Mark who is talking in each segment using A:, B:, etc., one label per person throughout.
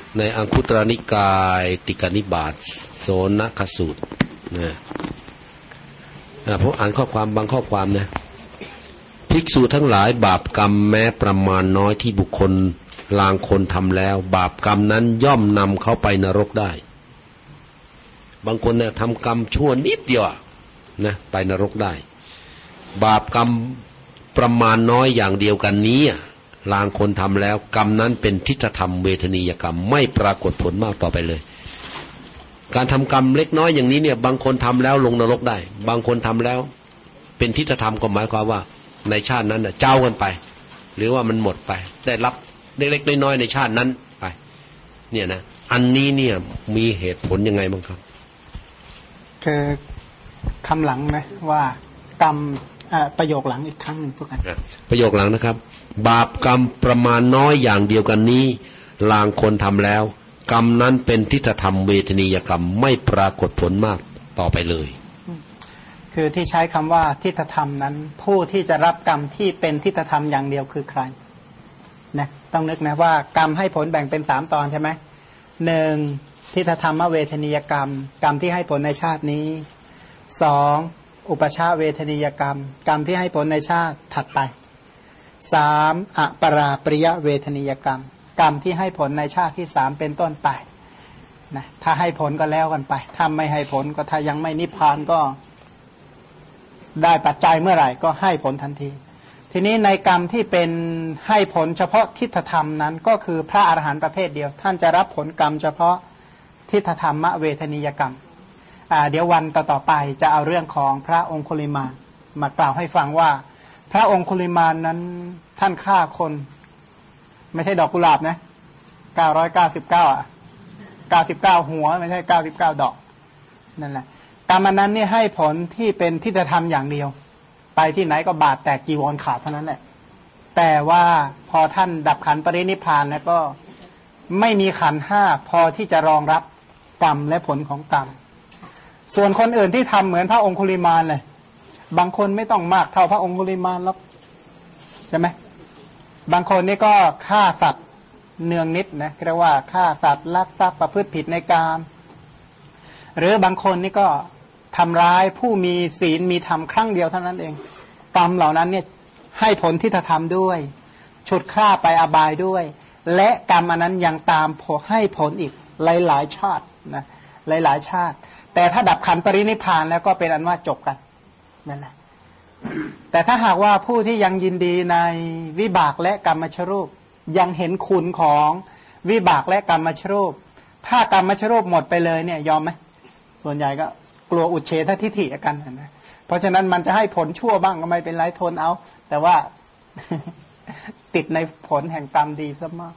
A: ในอังคุตรนิกายติกนิบาตโสนคสูตรนะผมอ่านข้อความบางข้อความนะภิกษุทั้งหลายบาปกรรมแม้ประมาณน้อยที่บุคคลลางคนทำแล้วบาปกรรมนั้นย่อมนำเขาไปนรกได้บางคนเนี่ยทำกรรมชั่วนิดเดียวนะไปนรกได้บาปกรรมประมาณน้อยอย่างเดียวกันนี้ลางคนทำแล้วกรรมนั้นเป็นทิฏฐธรรมเวทนียกรรมไม่ปรากฏผลมากต่อไปเลยการทำกรรมเล็กน้อยอย่างนี้เนี่ยบางคนทำแล้วลงนรกได้บางคนทำแล้วเป็นทิฏฐธรรมก็หมายความว่าในชาตินั้นเจ้ากันไปหรือว่ามันหมดไปได้รับเล็กๆน้อยๆในชาตินั้นไปเนี่ยนะอันนี้เนี่ยมีเหตุผลยังไงบ้างครับ
B: คือคำหลังนะว่ากรรมประโยคหลังอีกครั้งหนึ่งพวกกัน
A: ประโยคหลังนะครับบาปกรรมประมาณน้อยอย่างเดียวกันนี้ลางคนทำแล้วกรรมนั้นเป็นทิฏฐธรรมเวทนียกรรมไม่ปรากฏผลมากต่อไปเลย
B: คือที่ใช้คำว่าทิฏฐธรรมนั้นผู้ที่จะรับกรรมที่เป็นทิฏฐธรรมอย่างเดียวคือใครนะต้องนึกนะว่ากรรมให้ผลแบ่งเป็น3ตอนใช่ไหม1ทิฏฐธรรมเวทนียกรรมกรรมที่ให้ผลในชาตินี้2อุปชาเวทนียกรรมกรรมที่ให้ผลในชาติถัดไป3อปราปริยเวทนียกรรมกรรมที่ให้ผลในชาติที่3เป็นต้นไปนะถ้าให้ผลก็แล้วกันไปถ้าไม่ให้ผลก็ถ้ายังไม่นิพพานก็ได้ปัจจัยเมื่อไหร่ก็ให้ผลทันทีทีนี้ในกรรมที่เป็นให้ผลเฉพาะทิฏฐธรรมนั้นก็คือพระอรหันต์ประเภทเดียวท่านจะรับผลกรรมเฉพาะทิฏฐธรรมเวทนียกรรมเดี๋ยววันต่อไปจะเอาเรื่องของพระองคุลิมานมากล่าวให้ฟังว่าพระองคุลิมานนั้นท่านฆ่าคนไม่ใช่ดอกกุหลาบนะ999หัวไม่ใช่99ดอกนั่นแหละกรรมนั้นนี่ให้ผลที่เป็นทิฏฐธรรมอย่างเดียวไปที่ไหนก็บาดแตกจีวรขาดเท่านั้นแหละแต่ว่าพอท่านดับขันธ์ปรินิพพานแล้วก็ไม่มีขันธ์5พอที่จะรองรับกรรมและผลของกรรมส่วนคนอื่นที่ทำเหมือนพระองคุลิมานเลยบางคนไม่ต้องมากเท่าพระองคุลิมานหรอกใช่ไหมบางคนนี่ก็ฆ่าสัตว์เนืองนิดนะเรียกว่าฆ่าสัตว์ลักทรัพย์ประพฤติผิดในกามหรือบางคนนี่ก็ทำร้ายผู้มีศีลมีธรรมครั้งเดียวเท่านั้นเองกรรมเหล่านั้นเนี่ยให้ผลทิฏฐธรรมด้วยฉุดฆ่าไปอบายด้วยและกรรมอันนั้นยังตามให้ผลอีกหลายๆชาตินะหลายๆชาติแต่ถ้าดับขันธ์ปรินิพพานแล้วก็เป็นอันว่าจบกันนั่นแหละแต่ถ้าหากว่าผู้ที่ยังยินดีในวิบากและกรรมชรูปยังเห็นคุณของวิบากและกรรมชรูปถ้ากรรมชรูปหมดไปเลยเนี่ยยอมไหมส่วนใหญ่ก็กลัวอุเฉททิฏฐิกันนะเพราะฉะนั้นมันจะให้ผลชั่วบ้างก็ไม่เป็นไรทนเอาแต่ว่า ติดในผลแห่งกรรมดีซะมาก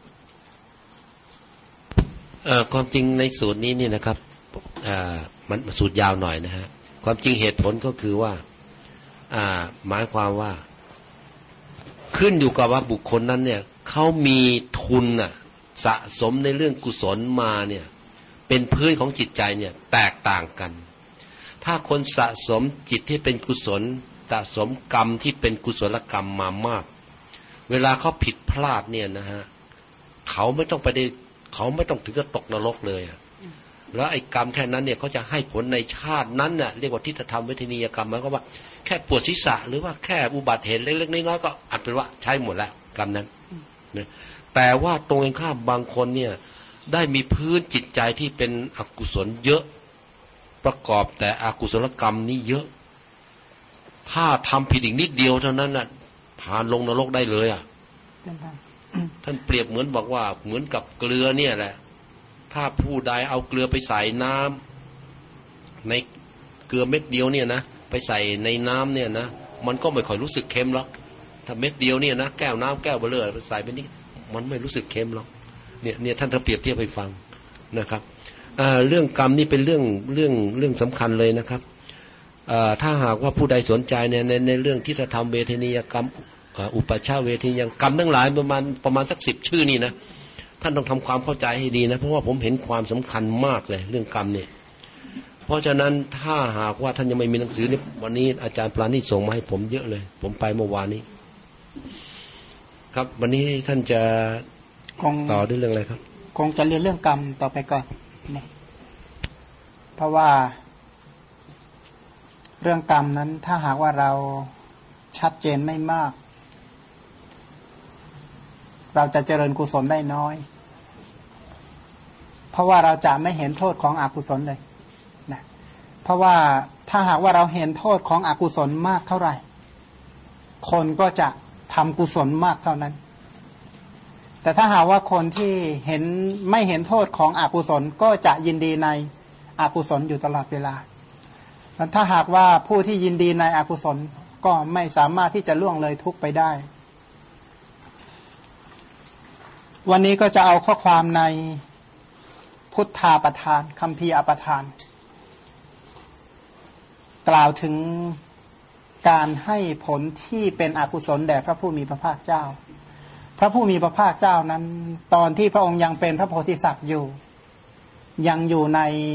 A: ความจริงในสูตรนี้นี่นะครับมันสูตรยาวหน่อยนะฮะความจริงเหตุผลก็คือว่าหมายความว่าขึ้นอยู่กับว่าบุคคลนั้นเนี่ยเขามีทุนสะสมในเรื่องกุศลมาเนี่ยเป็นพื้นของจิตใจเนี่ยแตกต่างกันถ้าคนสะสมจิตที่เป็นกุศลสะสมกรรมที่เป็นกุศลกรรมมามากเวลาเขาผิดพลาดเนี่ยนะฮะเขาไม่ต้องถึงกับตกนรกเลยแล้วไอ้กรรมแค่นั้นเนี่ยเขาจะให้ผลในชาตินั้นน่ะเรียกว่าทิฏฐธรรมเวทนียกรรมหมายความว่าแค่ปวดศีรษะหรือว่าแค่อุบัติเหตุเล็กๆน้อยๆก็อาจเป็นว่าใช้หมดแล้วกรรมนั้นนะแต่ว่าตรงกันข้ามบางคนเนี่ยได้มีพื้นจิตใจที่เป็นอกุศลเยอะประกอบแต่อกุศลกรรมนี้เยอะถ้าทำผิดอีกนิดเดียวเท่านั้นน่ะผ่านลงนรกได้เลยท่านเปรียบเหมือนบอกว่าเหมือนกับเกลือเนี่ยแหละถ้าผู้ใดเอาเกลือไปใส่น้ำในเกลือเม็ดเดียวเนี่ยนะไปใส่ในน้ำเนี่ยนะมันก็ไม่ค่อยรู้สึกเค็มหรอกถ้าเม็ดเดียวเนี่ยนะแก้วน้ำแก้วเบลเลอร์ไปใส่ไปนี่มันไม่รู้สึกเค็มหรอกเนี่ยท่านเปรียบเทียบให้ฟังนะครับเรื่องกรรมนี่เป็นเรื่องสำคัญเลยนะครับถ้าหากว่าผู้ใดสนใจในเรื่องทิฏฐธรรมเวทนียกรรมอุปชาเวทนียกรรมทั้งหลายประมาณสัก10ชื่อนี่นะท่านต้องทำความเข้าใจให้ดีนะเพราะว่าผมเห็นความสำคัญมากเลยเรื่องกรรมเนี่ยเพราะฉะนั้นถ้าหากว่าท่านยังไม่มีหนังสือเนี่ยวันนี้อาจารย์ปราณีตส่งมาให้ผมเยอะเลยผมไปเมื่อวานนี้ครับวันนี้ท่านจะต่อด้วยเรื่องอะไรครับ
B: คงจะเรียนเรื่องกรรมต่อไปก่อนนี่เพราะว่าเรื่องกรรมนั้นถ้าหากว่าเราชัดเจนไม่มาก เราจะเจริญกุศลได้น้อยเพราะว่าเราจะไม่เห็นโทษของอกุศลเลยนะเพราะว่าถ้าหากว่าเราเห็นโทษของอกุศลมากเท่าไหร่คนก็จะทำกุศลมากเท่านั้นแต่ถ้าหากว่าคนที่ไม่เห็นโทษของอกุศลก็จะยินดีในอกุศลอยู่ตลอดเวลาถ้าหากว่าผู้ที่ยินดีในอกุศลก็ไม่สามารถที่จะล่วงเลยทุกข์ไปได้วันนี้ก็จะเอาข้อความในพุทธาประทานคัมภีร์อประทานกล่าวถึงการให้ผลที่เป็นอกุศลแด่พระผู้มีพระภาคเจ้าพระผู้มีพระภาคเจ้านั้นตอนที่พระองค์ยังเป็นพระโพธิสัตว์อยู่ยังอยู่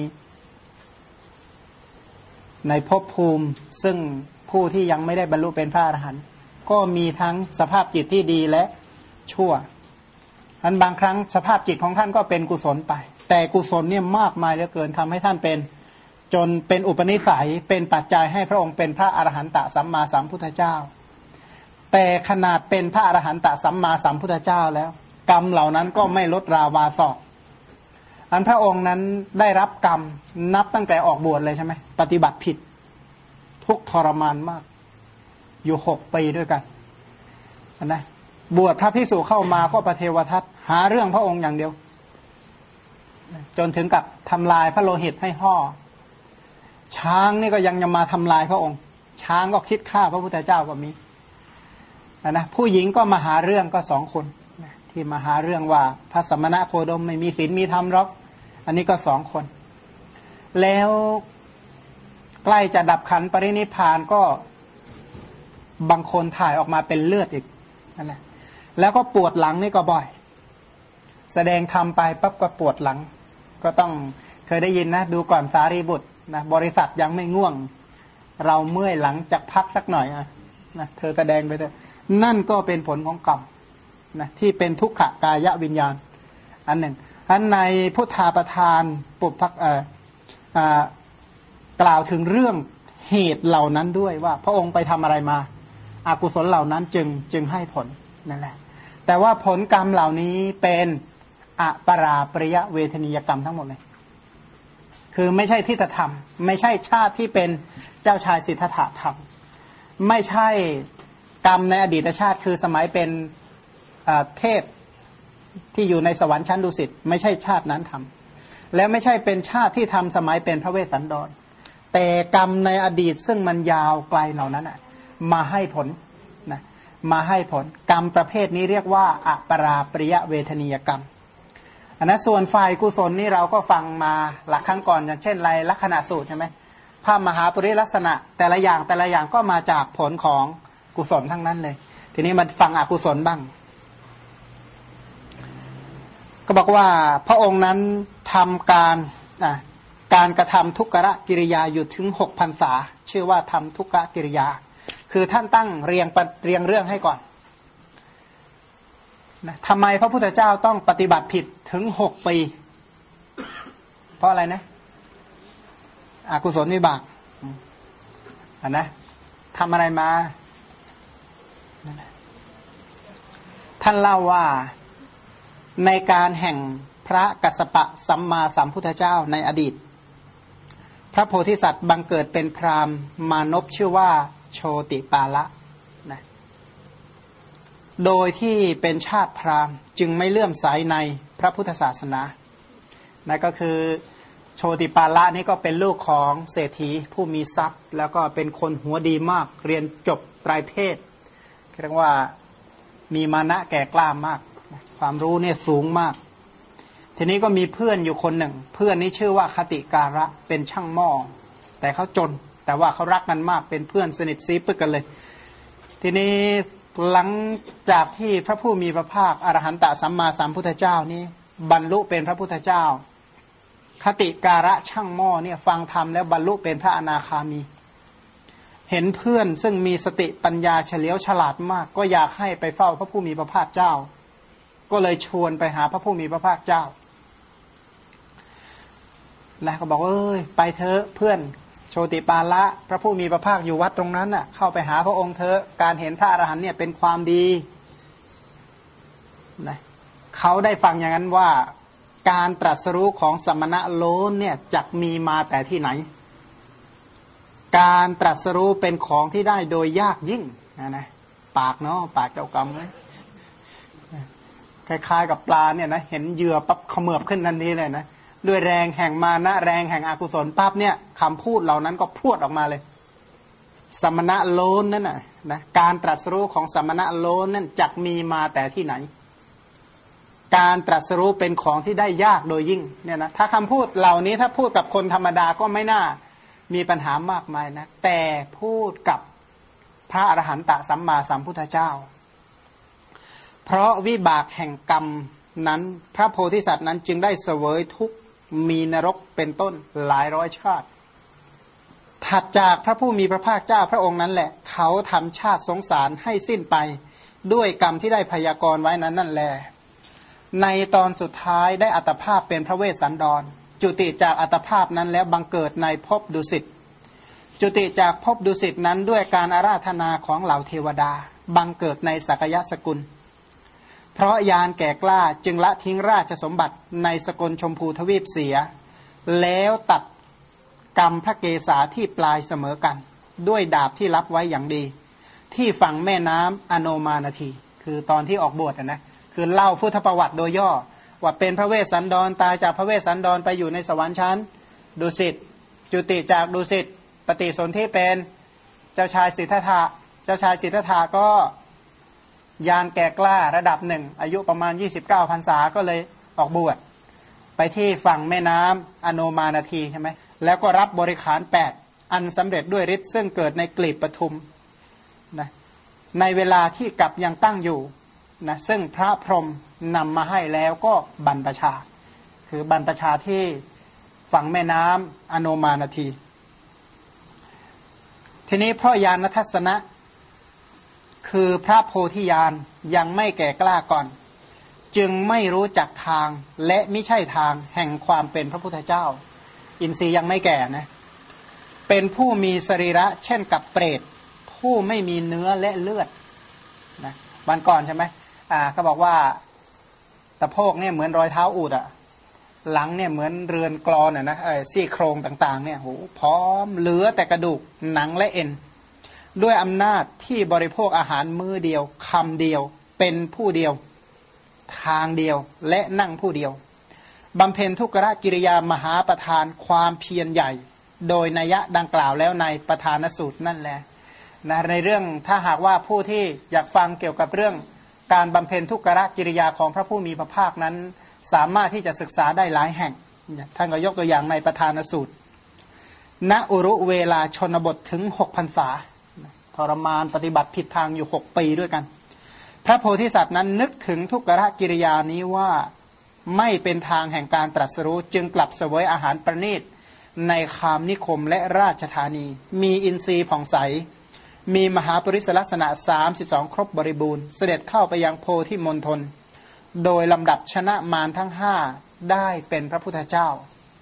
B: ในภพภูมิซึ่งผู้ที่ยังไม่ได้บรรลุเป็นพระอรหันต์ก็มีทั้งสภาพจิตที่ดีและชั่วอันบางครั้งสภาพจิตของท่านก็เป็นกุศลไปแต่กุศลเนี่ยมากมายเหลือเกินทำให้ท่านเป็นจนเป็นอุปนิสัยเป็นปัจจัยให้พระองค์เป็นพระอรหันตสัมมาสัมพุทธเจ้าแต่ขนาดเป็นพระอรหันตสัมมาสัมพุทธเจ้าแล้วกรรมเหล่านั้นก็ไม่ลดราวาศอกอันพระองค์นั้นได้รับกรรมนับตั้งแต่ออกบวชเลยใช่ไหมปฏิบัติผิดทุกทรมานมากอยู่6 ปีด้วยกันนะบวชพระภิกษุเข้ามาก็ประเทวทัตหาเรื่องพระองค์อย่างเดียวจนถึงกับทำลายพระโลหิตให้ห่อช้างนี่ก็ยังจะมาทำลายพระองค์ช้างก็คิดฆ่าพระพุทธเจ้าก็มีนะผู้หญิงก็มาหาเรื่องก็2 คนที่มาหาเรื่องว่าพระสมณะโคดมไม่มีศีลมีธรรมหรอกอันนี้ก็2 คนแล้วใกล้จะดับขันปรินิพพานก็บางคนถ่ายออกมาเป็นเลือดอีกนั่นแหละแล้วก็ปวดหลังนี่ก็บ่อยแสดงธรรมไปปั๊บก็ปวดหลังก็ต้องเคยได้ยินนะดูก่อนสารีบุตรนะบริษัทยังไม่ง่วงเราเมื่อยหลังจากพักสักหน่อยนะเธอแสดงไปเถอะนั่นก็เป็นผลของกรรมนะที่เป็นทุกขกายวิญญาณอันหนึ่งอันในพุทธาประทานปุพพกล่าวถึงเรื่องเหตุเหล่านั้นด้วยว่าพระองค์ไปทำอะไรมาอกุศลเหล่านั้นจึงให้ผลนั่นแหละแต่ว่าผลกรรมเหล่านี้เป็นอปราปริยเวทนียกรรมทั้งหมดเลยคือไม่ใช่ทิฏฐธรรมไม่ใช่ชาติที่เป็นเจ้าชายสิทธัตถะธรรมไม่ใช่กรรมในอดีตชาติคือสมัยเป็นเทพที่อยู่ในสวรรค์ชั้นดุสิตไม่ใช่ชาตินั้นทำและไม่ใช่เป็นชาติที่ทำสมัยเป็นพระเวสสันดรแต่กรรมในอดีตซึ่งมันยาวไกลเหล่านั้นมาให้ผลนะมาให้ผลกรรมประเภทนี้เรียกว่าอปราปริยเวทนียกรรมอันนั้นส่วนฝ่ายกุศลนี่เราก็ฟังมาหลักครั้งก่อนอย่างเช่นไรลักษณะสูตรใช่ไหมพระมหาปริลักษณะแต่ละอย่างก็มาจากผลของกุศลทั้งนั้นเลยทีนี้มาฟังอกุศลบ้างก็บอกว่าพระองค์นั้นทำการกระทำทุกขกิริยาอยู่ถึง6 พรรษาชื่อว่าทำทุกขกิริยาคือท่านตั้งเรียงเรื่องให้ก่อนนะทำไมพระพุทธเจ้าต้องปฏิบัติผิดถึง6 ปีเพราะอะไรนะอกุศลวิบากนะทำอะไรมาท่านเล่าว่าในการแห่งพระกัสสปะสัมมาสัมพุทธเจ้าในอดีตพระโพธิสัตว์บังเกิดเป็นพราหมณ์มานพชื่อว่าโชติปาละนะโดยที่เป็นชาติพราหมณ์จึงไม่เลื่อมใสในพระพุทธศาสนานะก็คือโชติปาละนี่ก็เป็นลูกของเศรษฐีผู้มีทรัพย์แล้วก็เป็นคนหัวดีมากเรียนจบไตรเพศเรียกว่ามีมานะแก่กล้ามากความรู้เนี่ยสูงมากทีนี้ก็มีเพื่อนอยู่คนหนึ่งเพื่อนนี้ชื่อว่าคติการะเป็นช่างหม้อแต่เขาจนแต่ว่าเขารักกันมากเป็นเพื่อนสนิทซีปึกกันเลยทีนี้หลังจากที่พระผู้มีพระภาคอรหันตสัมมาสัมพุทธเจ้านี้บรรลุเป็นพระพุทธเจ้าคติการะช่างหม้อเนี่ยฟังธรรมแล้วบรรลุเป็นพระอนาคามีเห็นเพื่อนซึ่งมีสติปัญญาเฉลียวฉลาดมากก็อยากให้ไปเฝ้าพระผู้มีพระภาคเจ้าก็เลยชวนไปหาพระผู้มีพระภาคเจ้านะก็บอกว่าไปเถอะเพื่อนโชติปาละพระผู้มีพระภาคอยู่วัดตรงนั้นน่ะเข้าไปหาพระองค์เถอะการเห็นพระอรหันต์เนี่ยเป็นความดีนะเขาได้ฟังอย่างนั้นว่าการตรัสรู้ของสมณะโลนเนี่ยจักมีมาแต่ที่ไหนการตรัสรู้เป็นของที่ได้โดยยากยิ่งนะปากเนาะปากเจ้ากรรมเลยคล้ายๆกับปลาเนี่ยนะเห็นเหยื่อปั๊บเขมือบขึ้นทันทีเลยนะด้วยแรงแห่งมานะแรงแห่งอกุศลปั๊บเนี่ยคำพูดเหล่านั้นก็พรวดออกมาเลยสมณะโลนนั่นนะการตรัสรู้ของสมณะโลนนั่นจักมีมาแต่ที่ไหนการตรัสรู้เป็นของที่ได้ยากโดยยิ่งเนี่ยนะถ้าคำพูดเหล่านี้ถ้าพูดกับคนธรรมดาก็ไม่น่ามีปัญหามากมายนะแต่พูดกับพระอรหันตสัมมาสัมพุทธเจ้าเพราะวิบากแห่งกรรมนั้นพระโพธิสัตว์นั้นจึงได้เสวยทุกข์มีนรกเป็นต้นหลายร้อยชาติถัดจากพระผู้มีพระภาคเจ้าพระองค์นั้นแหละเขาทำชาติสงสารให้สิ้นไปด้วยกรรมที่ได้พยากรณ์ไว้นั้นนั่นแหละในตอนสุดท้ายได้อัตภาพเป็นพระเวสสันดรจุติจากอัตภาพนั้นแล้วบังเกิดในภพดุสิตจุติจากภพดุสิตนั้นด้วยการอาราธนาของเหล่าเทวดาบังเกิดในสักยสกุลเพราะยานแก่กล้าจึงละทิ้งราชสมบัติในสกลชมพูทวีปเสียแล้วตัดกรรมพระเกศาที่ปลายเสมอกันด้วยดาบที่รับไว้อย่างดีที่ฝั่งแม่น้ำอโนมานาทีคือตอนที่ออกบวชนะคือเล่าพุทธประวัติโดยย่อว่าเป็นพระเวสสันดรตายจากพระเวสสันดรไปอยู่ในสวรรค์ชั้นดุสิตจุติจากดุสิตปฏิสนธิเป็นเจ้าชายสิทธัตถะเจ้าชายสิทธัตถะก็ยานแก่กล้าระดับหนึ่งอายุประมาณ29พรรษาก็เลยออกบวชไปที่ฝั่งแม่น้ำอโนมานาทีใช่ไหมแล้วก็รับบริขาร8อันสำเร็จด้วยฤทธิ์ซึ่งเกิดในกลีบปทุมนะในเวลาที่กลับยังตั้งอยู่นะซึ่งพระพรหมนำมาให้แล้วก็บรรพชาคือบรรพชาที่ฝั่งแม่น้ำอโนมานาทีทีนี้เพราะญาณทัศนะคือพระโพธิญาณยังไม่แก่กล้าก่อนจึงไม่รู้จักทางและไม่ใช่ทางแห่งความเป็นพระพุทธเจ้าอินทรีย์ยังไม่แก่นะเป็นผู้มีสรีระเช่นกับเปรตผู้ไม่มีเนื้อและเลือดนะวันก่อนใช่ไหมเขาบอกว่าตะโพกเนี่ยเหมือนรอยเท้าอูฐหลังเนี่ยเหมือนเรือนกลอนนะซี่โครงต่างๆเนี่ยโหพร้อมเหลือแต่กระดูกหนังและเอ็นด้วยอำนาจที่บริโภคอาหารมื้อเดียวคำเดียวเป็นผู้เดียวทางเดียวและนั่งผู้เดียวบำเพ็ญทุกขกิริยามหาประธานความเพียรใหญ่โดยนัยดังกล่าวแล้วในประธานสูตรนั่นแหละนะในเรื่องถ้าหากว่าผู้ที่อยากฟังเกี่ยวกับเรื่องการบำเพ็ญทุกขกิริยาของพระผู้มีพระภาคนั้นสามารถที่จะศึกษาได้หลายแห่งท่านก็ยกตัวอย่างในประธานสูตรณอุรุเวลาชนบทถึง6 พรรษาทรมานปฏิบัติผิดทางอยู่6 ปีด้วยกันพระโพธิสัตว์นั้นนึกถึงทุกขกิริยานี้ว่าไม่เป็นทางแห่งการตรัสรู้จึงกลับเสวยอาหารประณีตในคามนิคมและราชธานีมีอินทรีย์ผ่องใสมีมหาปริศลักษณะ32ครบบริบูรณ์เสด็จเข้าไปยังโพธิมณฑลโดยลำดับชนะมารทั้ง5ได้เป็นพระพุทธเจ้า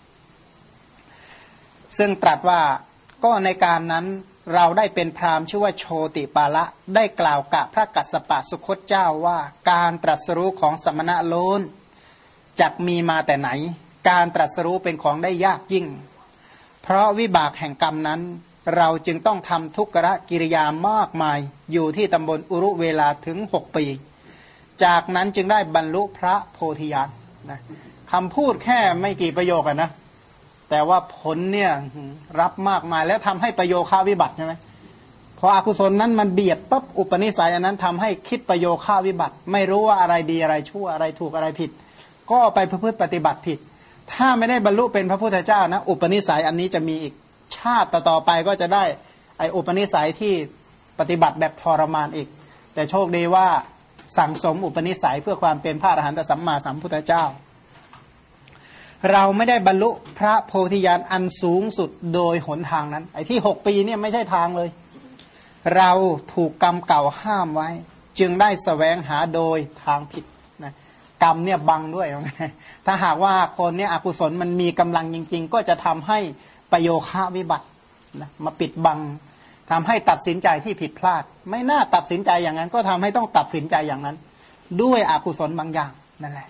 B: ซึ่งตรัสว่าก็ในการนั้นเราได้เป็นพราหมณ์ชื่อว่าโชติปาละได้กล่าวกับพระกัสสปะสุคตเจ้าว่าการตรัสรู้ของสมณะโลนจักมีมาแต่ไหนการตรัสรู้เป็นของได้ยากยิ่งเพราะวิบากแห่งกรรมนั้นเราจึงต้องทำทุกขกิริยามากมายอยู่ที่ตำบลอุรุเวลาถึง6 ปีจากนั้นจึงได้บรรลุพระโพธิญาณนะคำพูดแค่ไม่กี่ประโยคนะแต่ว่าผลเนี่ยรับมากมายแล้วทำให้ประโยคาวิบัติใช่ไหมพออกุศลนั้นมันเบียดปั๊บอุปนิสัยอันนั้นทำให้คิดประโยคาวิบัติไม่รู้ว่าอะไรดีอะไรชั่วอะไรถูกอะไรผิดก็ไปประพฤติปฏิบัติผิดถ้าไม่ได้บรรลุเป็นพระพุทธเจ้านะอุปนิสัยอันนี้จะมีอีกชาติต่อไปก็จะได้ไออุปนิสัยที่ปฏิบัติแบบทรมานอีกแต่โชคดีว่าสั่งสมอุปนิสัยเพื่อความเป็นพระอรหันตสัมมาสัมพุทธเจ้าเราไม่ได้บรรลุพระโพธิญาณอันสูงสุดโดยหนทางนั้นไอ้ที่6 ปีเนี่ยไม่ใช่ทางเลยเราถูกกรรมเก่าห้ามไว้จึงได้แสวงหาโดยทางผิดนะกรรมเนี่ยบังด้วยถ้าหากว่าคนเนี่ยอกุศลมันมีกำลังจริงๆก็จะทำให้ประโยคะวิบัตินะมาปิดบังทำให้ตัดสินใจที่ผิดพลาดไม่น่าตัดสินใจอย่างนั้นก็ทำให้ต้องตัดสินใจอย่างนั้นด้วยอกุศลบางอย่างนั่นแหละ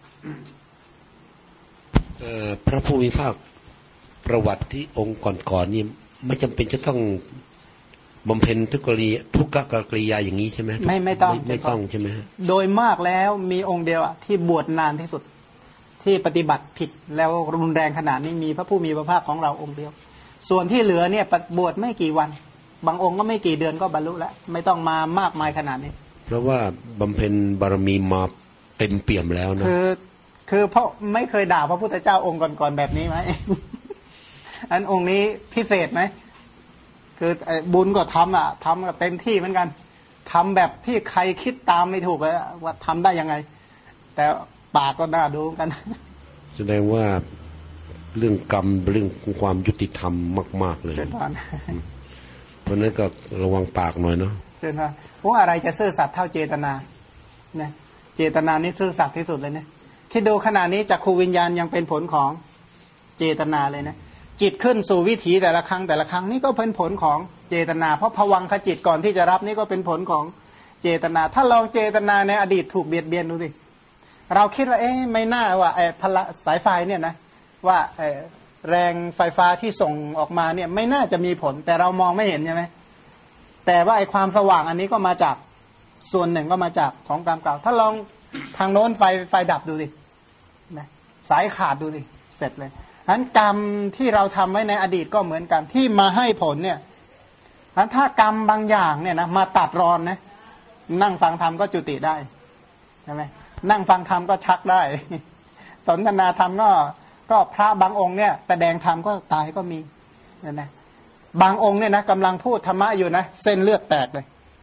A: พระผู้มีพระประวัติที่องค์ก่อนๆนี่ไม่จำเป็นจะต้องบำเพ็ญทุกกริยาอย่างนี้ใช่ไหม
B: ไม่ต้อง
A: ใช่ไหม
B: โดยมากแล้วมีองค์เดียวที่บวชนานที่สุดที่ปฏิบัติผิดแล้วรุนแรงขนาดนี้มีพระผู้มีพระภาคของเราองค์เดียวส่วนที่เหลือเนี่ยบวชไม่กี่วันบางองค์ก็ไม่กี่เดือนก็บรรลุแล้วไม่ต้องมามากมายขนาดนี้
A: เพราะว่าบำเพ็ญบารมีมาเต็มเปี่ยมแล้วนะ
B: คือเพราะไม่เคยด่าพระพุทธเจ้าองค์ก่อนๆแบบนี้ไหม อันองค์นี้พิเศษไหมคือบุญก็ทำกับเต็มที่เหมือนกันทำแบบที่ใครคิดตามไม่ถูกเลยว่าทำได้ยังไงแต่ปากก็น่าดูกัน
A: แสดงว่าเรื่องกรรมเรื่องความยุติธรรมมากๆเลยเพราะนั้นก็ระวังปากหน่อยเนาะ
B: ใช่ไหมเพราะอะไรจะซื่อสัตย์เท่าเจตนาเนี่ยเจตนานี่ซื่อสัตย์ที่สุดเลยเนี่ยคิดดูขณะนี้จักขูวิญญาณยังเป็นผลของเจตนาเลยนะจิตขึ้นสู่วิถีแต่ละครั้งนี่ก็เป็นผลของเจตนาเพราะภวังคจิตก่อนที่จะรับนี่ก็เป็นผลของเจตนาถ้าลองเจตนาในอดีตถูกเบียดเบียนดูสิเราคิดว่าไม่น่าว่าพละสายไฟเนี่ยนะว่าแรงไฟฟ้าที่ส่งออกมาเนี่ยไม่น่าจะมีผลแต่เรามองไม่เห็นใช่ไหมแต่ว่าความสว่างอันนี้ก็มาจากส่วนหนึ่งก็มาจากของกรรมเก่าถ้าลองทางโน้นไฟดับดูสินะสายขาดดูสิเสร็จเลยฉะนั้นกรรมที่เราทำไว้ในอดีตก็เหมือนกันที่มาให้ผลเนี่ยถ้ากรรมบางอย่างเนี่ยนะมาตัดรอนนะนั่งฟังธรรมก็จุติได้ใช่ไหมนั่งฟังธรรมก็ชักได้สนทนาธรรมก็พระบางองค์เนี่ยแสดงธรรมก็ตายก็มีนะบางองค์เนี่ยนะกำลังพูดธรรมะอยู่นะเส้นเลือดแตกเลย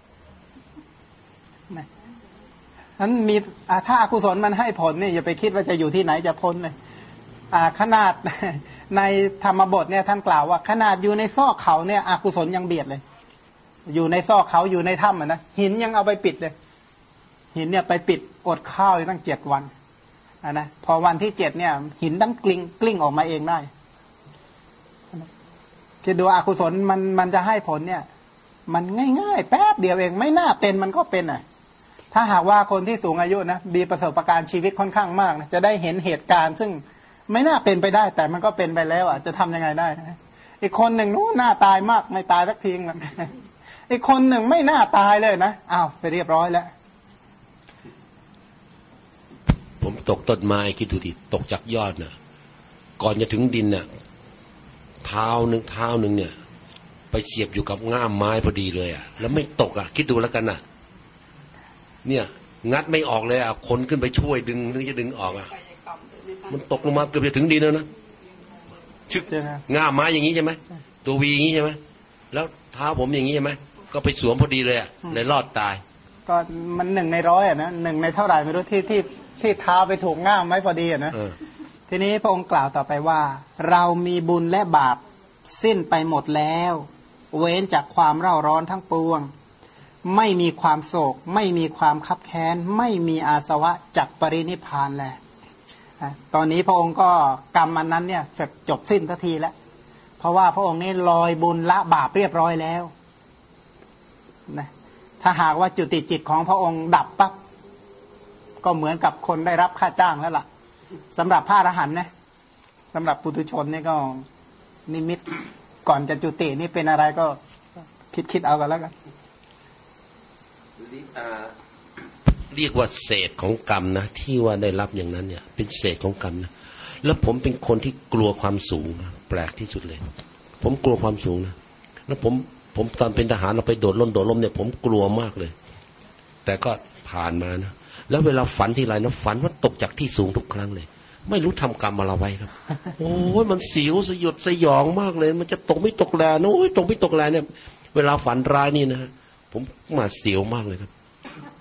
B: นะนั้นมีถ้าอกุศลมันให้ผลนี่อย่าไปคิดว่าจะอยู่ที่ไหนจะพ้นเลยขนาดในธรรมบทเนี่ยท่านกล่าวว่าขนาดอยู่ในซอกเขาเนี่ยอกุศลยังเบียดเลยอยู่ในซอกเขาอยู่ในถ้ำนะหินยังเอาไปปิดเลยหินเนี่ยไปปิดอดข้าวตั้ง7 วันนะพอวันที่7เนี่ยหินดันกลิ้งออกมาเองได้คิดดูอกุศลมันจะให้ผลเนี่ยมันง่ายๆแป๊บเดียวเองไม่น่าเป็นมันก็เป็นอ่ะถ้าหากว่าคนที่สูงอายุนะมีประสบการณ์ชีวิตค่อนข้างมากนะจะได้เห็นเหตุการณ์ซึ่งไม่น่าเป็นไปได้แต่มันก็เป็นไปแล้วอ่ะจะทำยังไงได้อีกคนหนึ่งนู้นหน้าตายมากไม่ตายสักทีนึงอีกคนหนึ่งไม่น่าตายเลยนะอ้าวไปเรียบร้อยแล้ว
A: ผมตกต้นไม้คิดดูดิตกจากยอดน่ะก่อนจะถึงดินน่ะเท้าหนึ่งเนี่ยไปเสียบอยู่กับง่ามไม้พอดีเลยอ่ะแล้วไม่ตกอ่ะคิดดูแล้วกันน่ะเนี่ยงัดไม่ออกเลยอ่ะคนขึ้นไปช่วยดึงถึงจะดึงออกอ่ะมันตกลงมาเกือบจะถึงดินแล้วนะชึกง่ามไม้อย่างนี้ใช่ไหมตัววีอย่างนี้ใช่ไหมแล้วเท้าผมอย่างนี้ใช่ไหมก็ไปสวมพอดีเลยอ่ะเลยรอดตาย
B: ก็มัน1 ใน 100อ่ะนะ1 ในเท่าไหร่ไม่รู้ที่เท้าไปถูกง่ามไม้พอดีอ่ะนะทีนี้พระองค์กล่าวต่อไปว่าเรามีบุญและบาปสิ้นไปหมดแล้วเว้นจากความเร่าร้อนทั้งปวงไม่มีความโศกไม่มีความคับแค้นไม่มีอาสวะจักปรินิพพานแลตอนนี้พระองค์ก็กรรมอันนั้นเนี่ยเสร็จจบสิ้นทันทีแล้วเพราะว่าพระองค์นี้ลอยบุญละบาปเรียบร้อยแล้วนะถ้าหากว่าจุติจิตของพระองค์ดับปั๊บก็เหมือนกับคนได้รับค่าจ้างแล้วล่ะสำหรับพระอรหันต์นะสำหรับปุถุชนนี่ก็นิมิตก่อนจะจุตินี่เป็นอะไรก็คิดเอากันแล้วกัน
A: เรียกว่าเศษของกรรมนะที่ว่าได้รับอย่างนั้นเนี่ยเป็นเศษของกรรมนะแล้วผมเป็นคนที่กลัวความสูงแปลกที่สุดเลยผมกลัวความสูงนะแล้วผมตอนเป็นทหารเราไปโดดร่มเนี่ยผมกลัวมากเลยแต่ก็ผ่านมานะแล้วเวลาฝันทีไรนะฝันว่าตกจากที่สูงทุกครั้งเลยไม่รู้ทำกรรมอะไรไว้ครับโอ้ยมันสิวสยดสยองมากเลยมันจะตกไม่ตกแลนะโอ้ยตกไม่ตกแลเนี่ยเวลาฝันร้ายนี่นะผมมาเสียวมากเลยครับ